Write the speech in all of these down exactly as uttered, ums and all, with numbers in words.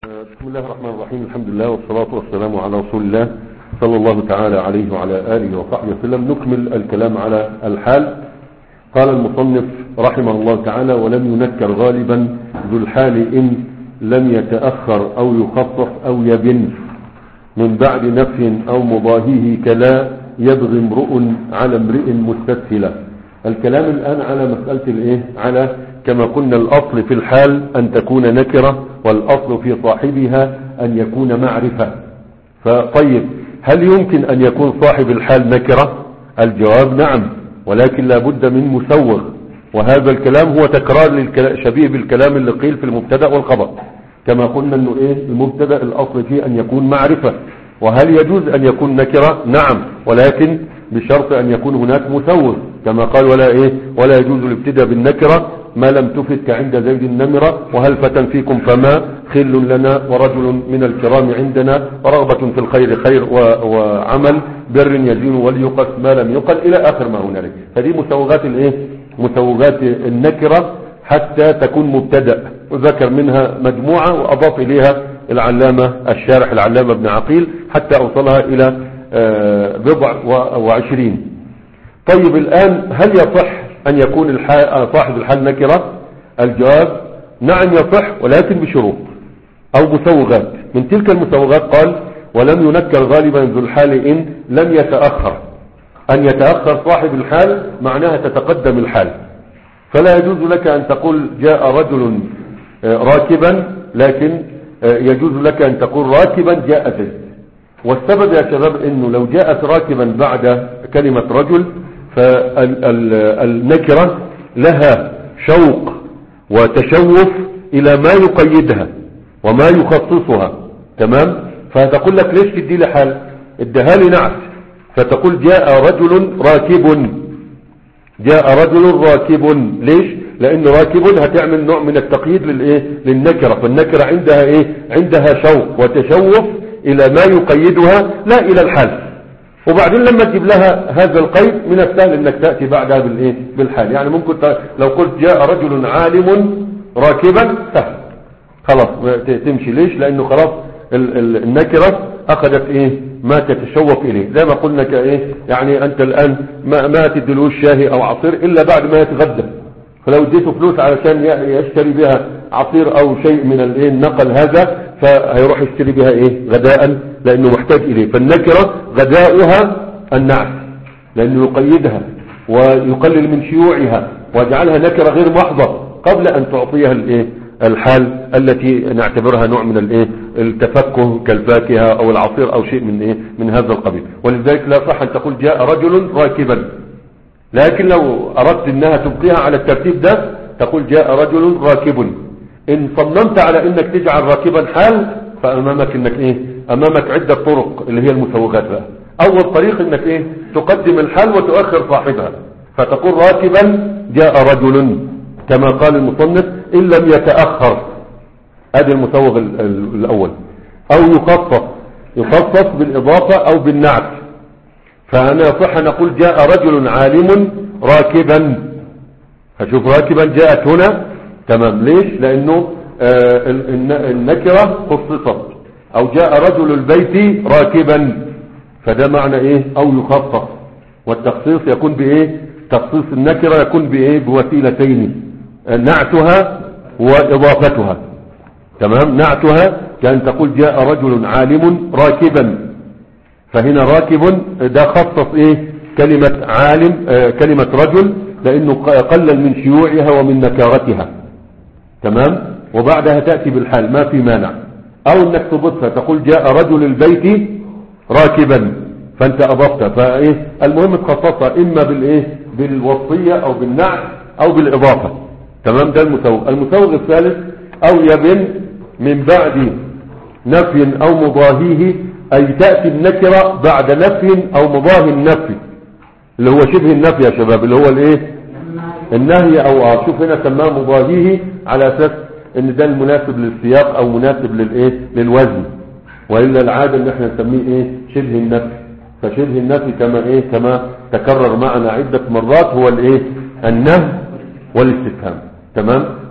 بسم الله الرحمن الرحيم. الحمد لله والصلاة والسلام على رسول الله صلى الله تعالى عليه وعلى آله وصحبه وسلم. نكمل الكلام على الحال. قال المصنف رحمه الله تعالى: ولم ينكر غالبا ذو الحال إن لم يتأخر أو يخفف أو يبن من بعد نفي أو مضاهيه كلا يبغي امرؤ على امرئ مستسهلا. الكلام الآن على مسألة الايه على كما قلنا الأصل في الحال أن تكون نكرة، والأصل في صاحبها أن يكون معرفة. فطيب، هل يمكن أن يكون صاحب الحال نكرة؟ الجواب نعم، ولكن لا بد من مسوغ، وهذا الكلام هو تكرار للكلام شبيه بالكلام اللي قيل في المبتدأ والخبر. كما قلنا انه ايه المبتدأ الأصل فيه أن يكون معرفة، وهل يجوز أن يكون نكرة؟ نعم، ولكن بشرط أن يكون هناك مسوغ، كما قال ولا ايه ولا يجوز الابتداء بالنكرة ما لم تفت كعند زيد النمرة، وهل فتى فيكم فما خل لنا ورجل من الكرام عندنا، ورغبة في الخير خير وعمل بر يزين وليقص ما لم يقل إلى آخر ما هنالك. هذه مسوغات الايه مسوغات النكرة حتى تكون مبتدأ، وذكر منها مجموعة وأضاف إليها العلامة الشارح العلامة ابن عقيل حتى أوصلها إلى بضع وعشرين. طيب، الآن هل يصح أن يكون الحال صاحب الحال نكرة؟ الجواب نعم يصح، ولكن بشروط أو مسوغات. من تلك المسوغات قال: ولم ينكر غالبا ذو الحال إن لم يتأخر. أن يتأخر صاحب الحال معناها تتقدم الحال، فلا يجوز لك أن تقول جاء رجل راكبا، لكن يجوز لك أن تقول راكبا جاء زيد. والسبب يا شباب أنه لو جاءت راكبا بعد كلمة رجل فالنكرة لها شوق وتشوف إلى ما يقيدها وما يخصصها، تمام؟ فتقول لك ليش تدي لي حال؟ ادها لي نعت، فتقول جاء رجل راكب. جاء رجل راكب، ليش؟ لأن راكب هتعمل نوع من التقييد للإيه للنكرة، فالنكرة عندها إيه عندها شوق وتشوف إلى ما يقيدها لا إلى الحال. وبعدين لما تجيب لها هذا القيد من السهل انك تأتي بعدها بالايه بالحال. يعني ممكن لو قلت جاء رجل عالم راكبا سهل، خلاص تمشي. ليش؟ لانه خلاص النكرة اخذت ايه ما تتشوق اليه، زي ما قلنا كايه يعني انت الان ما, ما تدلوش شاهي او عصير الا بعد ما يتغدى، فلو اديته فلوس علشان يشتري بها عصير او شيء من الايه النقل هذا، فهيروح يشتري بها ايه غداء لانه محتاج اليه. فالنكرة غداؤها النعت، لانه يقيدها ويقلل من شيوعها ويجعلها نكرة غير محضة قبل ان تعطيها الايه الحال التي نعتبرها نوع من الايه التفكه كالفاكهة او العصير او شيء من ايه من هذا القبيل. ولذلك لا صح ان تقول جاء رجل راكبا، لكن لو اردت انها تبقيها على الترتيب ده تقول جاء رجل راكب. ان صممت على انك تجعل راكبا حال فامامك انك ايه امامك عدة طرق اللي هي المسوغات بقى. اول طريق انك ايه تقدم الحال وتؤخر صاحبها، فتقول راكبا جاء رجل كما قال المصنف ان لم يتأخر، ادي المسوغ الاول. او يخصص يخصص بالاضافة او بالنعت، فانا يصح ان اقول جاء رجل عالم راكبا. هشوف راكبا جاءت هنا، تمام. ليش؟ لانه آه النكرة خصصت. او جاء رجل البيت راكبا، فده معنى ايه او يخصص. والتخصيص يكون بايه تخصيص النكرة يكون بايه بوسيلتين، نعتها واضافتها، تمام. نعتها كان تقول جاء رجل عالم راكبا، فهنا راكب ده خصص ايه كلمة عالم آه كلمة رجل لانه قلل من شيوعها ومن نكارتها، تمام. وبعدها تأتي بالحال ما في مانع. او انك تضيفها تقول جاء رجل البيت راكبا، فانت اضفتها. فايه المهم تخصصها اما بالايه بالوصية او بالنعت او بالاضافة، تمام. ده المسوغ. المسوغ الثالث: او يبن من بعد نفي او مضاهيه، اي تأتي النكرة بعد نفي او مضاهي النفي، اللي هو شبه النفي يا شباب، اللي هو الايه النهي. او شوف هنا سماه مضاهيه على اساس ان ده المناسب للسياق او مناسب للايه للوزن، والا العاده ان احنا نسميه ايه شبه النفي. فشبه النفي كما ايه كما تكرر معنا عده مرات هو الايه النهي والاستفهام، تمام.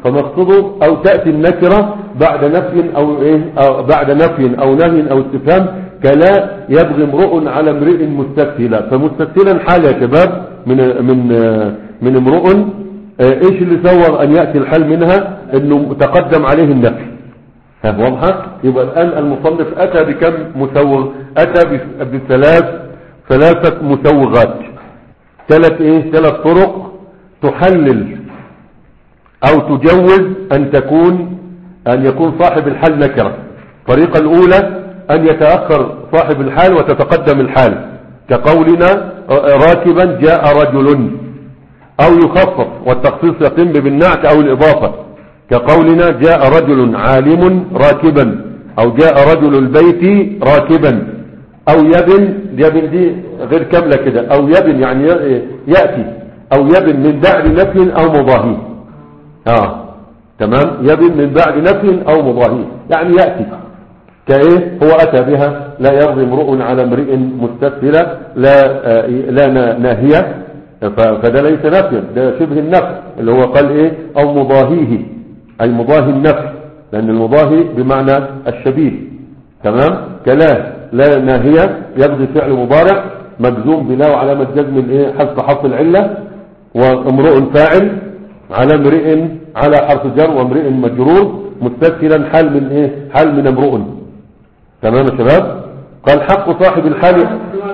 فمقصده أو تأتي النكرة بعد نفي أو إيه أو بعد نفي أو نهي أو استفهام، كلا يبغي امرؤ على امرئ مستسهلا. فمستسهلا حال يا شباب من من من امرؤ، ايش اللي صور ان يأتي الحال منها؟ انه تقدم عليه النفي. ها واضحة؟ يبقى الان المصنف اتى بكم مسوغ؟ اتى بثلاث ثلاثة مسوغات، ثلاث ايه ثلاث طرق تحلل او تجوز ان تكون ان يكون صاحب الحال نكرة. الطريقة الاولى ان يتأخر صاحب الحال وتتقدم الحال، كقولنا راكبا جاء رجل، او يخفف والتخصيص يتم بالنعت او الاضافة، كقولنا جاء رجل عالم راكبا، او جاء رجل البيت راكبا، او يبن. يبن دي غير كاملة كده، او يبن يعني يأتي، او يبن من بعد نفي او مضاهي. اه تمام، يبن من بعد نفي او مضاهي يعني يأتي، كايه هو اتى بها لا يرضي امرؤ على امرئ مستسهلا، لا آه لا ناهية، فده ليس نفيا، ده شبه النفي اللي هو قال ايه او مضاهيه، اي مضاهي النفي، لان المضاهي بمعنى الشبيه. تمام، كلا لا ناهية يبغي فعل مضارع مجزوم بلا وعلامة جزم الايه حذف حرف العلة، وامرؤ فاعل على امرئ على حرف جر وامرئ مجرور مستسهلا حال من ايه حال من امرؤ. تمام يا شباب. قال حق صاحب الحال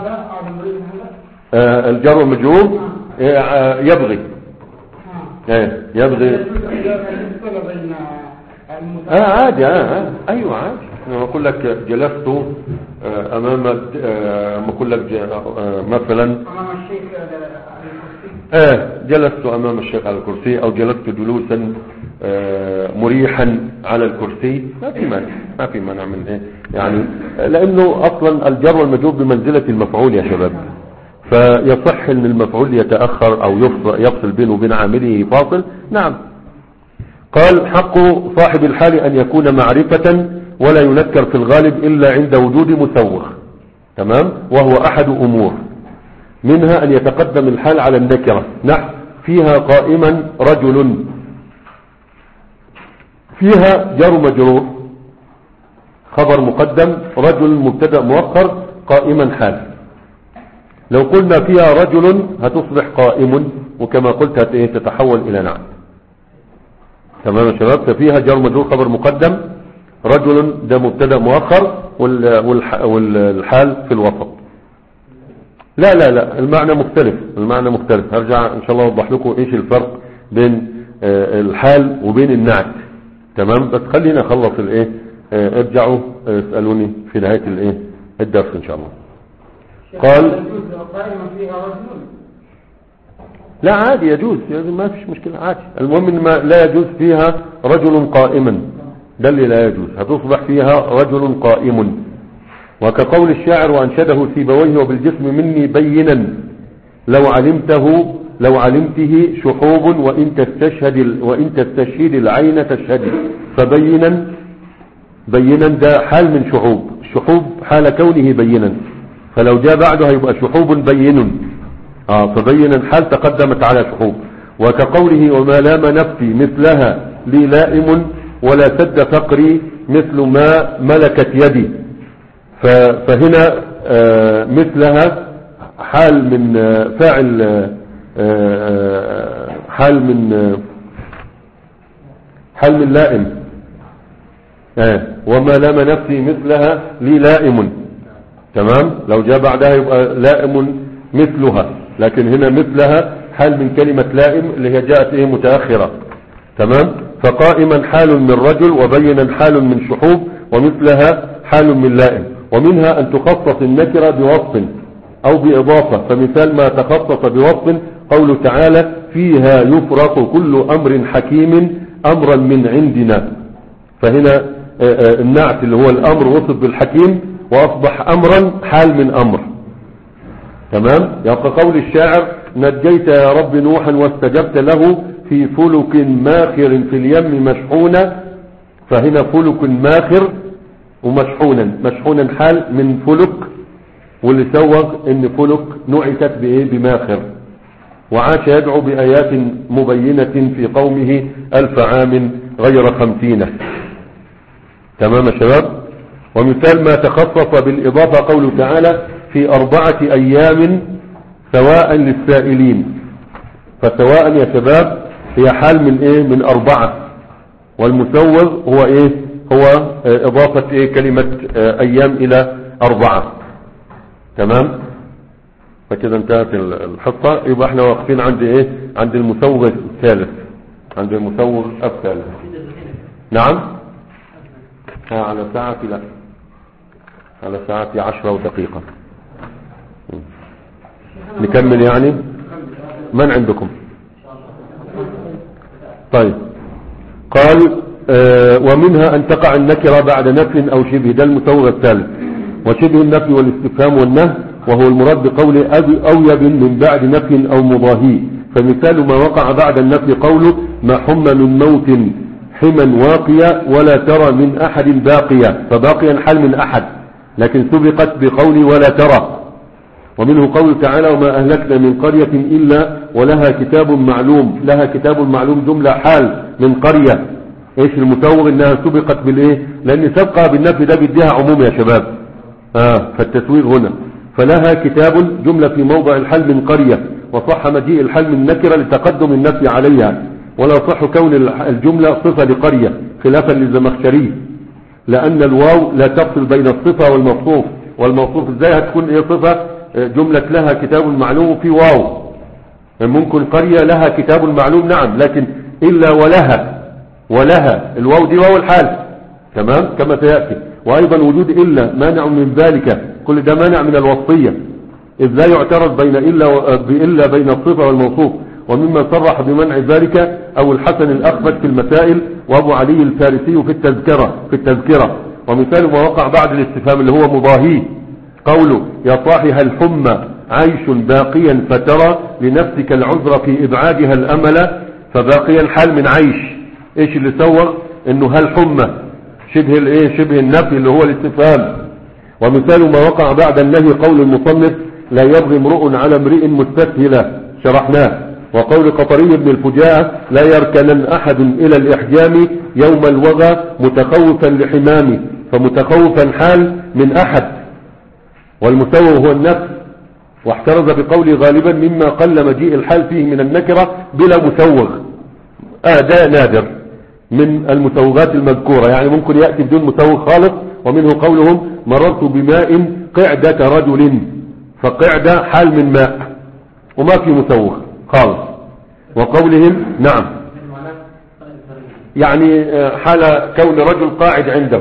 آه الجر والمجرور آه يبغي آه يبغي اه عادي اه, آه. ايوه عادي. لما اقول لك جلست آه امام آه ما اقول لك آه مثلا امام الشيخ اه جلست امام الشيخ على الكرسي، او جلست جلوسا آه مريحا على الكرسي، ما في مانع ما في مانع من ايه يعني، لانه اصلا الجر والمجرور بمنزلة المفعول يا شباب، فيصح ان المفعول يتأخر او يفصل, يفصل بينه وبين عامله فاصل. نعم. قال حق صاحب الحال ان يكون معرفة ولا ينكر في الغالب الا عند وجود مسوغ. تمام، وهو احد امور، منها ان يتقدم الحال على النكرة، نحو فيها قائما رجل، فيها جر مجرور خبر مقدم، رجل مبتدا مؤخر، قائما حال. لو قلنا فيها رجل هتصبح قائم، وكما قلت تتحول الى نعت. تمام يا شباب. ففيها جر مجرور خبر مقدم، رجل ده مبتدا مؤخر، والحال في الوسط. لا لا لا المعنى مختلف، المعنى مختلف. هرجع ان شاء الله اوضح لكم ايش الفرق بين الحال وبين النعت. تمام، بس خلينا اخلص الايه، ارجعوا اسالوني في نهايه الايه الدرس ان شاء الله. قال لا عادي يجوز، يعني ما فيش مشكلة عادي. المهم ان ما لا يجوز فيها رجل قائما، ده اللي لا يجوز، هتصبح فيها رجل قائم. وكقول الشاعر وانشده سيبويه وبالجسم مني بينا لو علمته لو علمته شحوب وان تستشهد وان تستشهد العين تشهد. فبينا بينا ده حال من شحوب، الشحوب حال كونه بينا، فلو جاء بعده هيبقى شحوب بين. اه فبينا حال تقدمت على شحوب. وكقوله وما لام نفسي مثلها لي لائم ولا سد فقري مثل ما ملكت يدي. فهنا آه مثلها حال من آه فاعل آه حال من آه حال من لائم. آه وما لام نفسي مثلها لي لائم. تمام، لو جاء بعدها يبقى لائم مثلها، لكن هنا مثلها حال من كلمة لائم اللي هي جاءت ايه متأخرة. تمام، فقائما حال من رجل، وبينا حال من شحوب، ومثلها حال من لائم. ومنها ان تخصص النكرة بوصف او باضافة، فمثال ما تخصص بوصف قوله تعالى فيها يفرق كل امر حكيم امرا من عندنا. فهنا النعت اللي هو الامر وصف بالحكيم واصبح امرا حال من امر. تمام، يبقى قول الشاعر نجيت يا رب نوحا واستجبت له في فلك ماخر في اليم مشحونا. فهنا فلك ماخر ومشحونا، مشحونا حال من فلك، واللي سوغ ان فلك نعتت بايه بماخر. وعاش يدعو بآيات مبينة في قومه ألف عام غير خمسين. تمام يا شباب. ومثال ما تخصص بالإضافة قوله تعالى في أربعة أيام سواء للسائلين. فسواء يا شباب هي حال من إيه؟ من أربعة. والمسوغ هو إيه؟ هو إضافة إيه؟ كلمة أيام إلى أربعة. تمام. فكده انتهت الحصة. يبقى احنا واقفين عند إيه؟ عند المسوغ الثالث. عند المسوغ الثالث. نعم. ها على ساعة لا على ساعة عشرة ودقيقة. نكمل يعني. من عندكم؟ طيب. قال آه ومنها أن تقع النكرة بعد نفي أو شبه. ده المسوغ الثالث. وشبه النفي والاستفهام والنهي وهو المراد بقول أو يب من بعد نفي أو مضاهي. فمثال ما وقع بعد النفي قوله ما حم من موت حما واقيا ولا ترى من أحد باقيا. فباقيا حال من أحد لكن سبقت بقول ولا ترى. ومنه قول تعالى وما أهلكنا من قرية إلا ولها كتاب معلوم. لها كتاب معلوم جملة حال من قرية. ايش المسوغ؟ انها سبقت بالايه؟ لان سبقها بالنفي ده بيديها عموم يا شباب. اه فالتسويغ هنا فلها كتاب جملة في موضع الحال من قرية. وصح مجيء الحال من نكرة لتقدم النفي عليها. ولا صح كون الجملة صفة لقرية خلافا للزمخشري لأن الواو لا تفصل بين الصفة والموصوف. والموصوف ازاي هتكون ايه صفة؟ جملة لها كتاب معلوم في واو. ممكن قرية لها كتاب معلوم نعم لكن إلا ولها. ولها الواو دي واو الحال. تمام كما سيأتي. وأيضا وجود إلا مانع من ذلك. كل ده مانع من الوصية إذ لا يعترض بين إلا بإلا بين الصفة والموصوف. ومما صرح بمنع ذلك أو الحسن الأخبث في المسائل وأبو علي الفارسي في التذكرة في التذكرة. ومثال ما وقع بعد الاستفهام اللي هو مضاهي قوله يا صاحي هل حم عيش باقيا فترى لنفسك العذر في إبعادها الأمل. فباقيا حال من عيش. ايش اللي سوى انه هل حم شبه الايه؟ شبه النفي اللي هو الاستفهام. ومثال ما وقع بعد النهي قول المصنف لا يبغي امرؤ على امرئ مستسهلا. شرحناه. وقول قطري بن الفجاء لا يركنن أحد إلى الإحجام يوم الوغى متخوفا لحمامه. فمتخوفا حال من أحد. والمسوغ هو النفس. واحترز بقول غالبا مما قل مجيء الحال فيه من النكرة بلا مسوغ. آه ده نادر من المسوغات المذكورة. يعني ممكن يأتي بدون مسوغ خالص. ومنه قولهم مررت بماء قعدة رجل. فقعدة حال من ماء وما في مسوغ خالص. وقولهم نعم يعني حال كون رجل قاعد عنده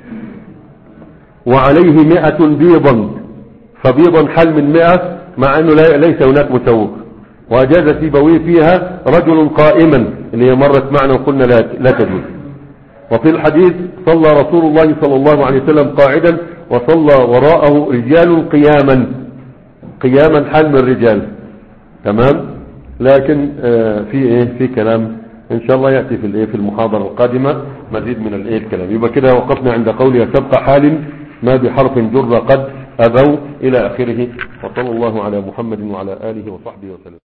وعليه مئة بيضا. فبيضا حال من مئة مع انه ليس هناك مسوغ. وأجاز سيبويه فيها رجل قائما اللي هي مرت معنا وقلنا لا, لا تجوز. وفي الحديث صلى رسول الله صلى الله عليه وسلم قاعدا وصلى وراءه رجال قياما. قياما حال من الرجال. تمام. لكن آه في ايه في كلام ان شاء الله يأتي في الايه في المحاضرة القادمة مزيد من الايه الكلام. يبقى كده وقفنا عند قولها سبق حال ما بحرف جر قد أبوا إلى آخره. وصلى الله على محمد وعلى آله وصحبه وسلم.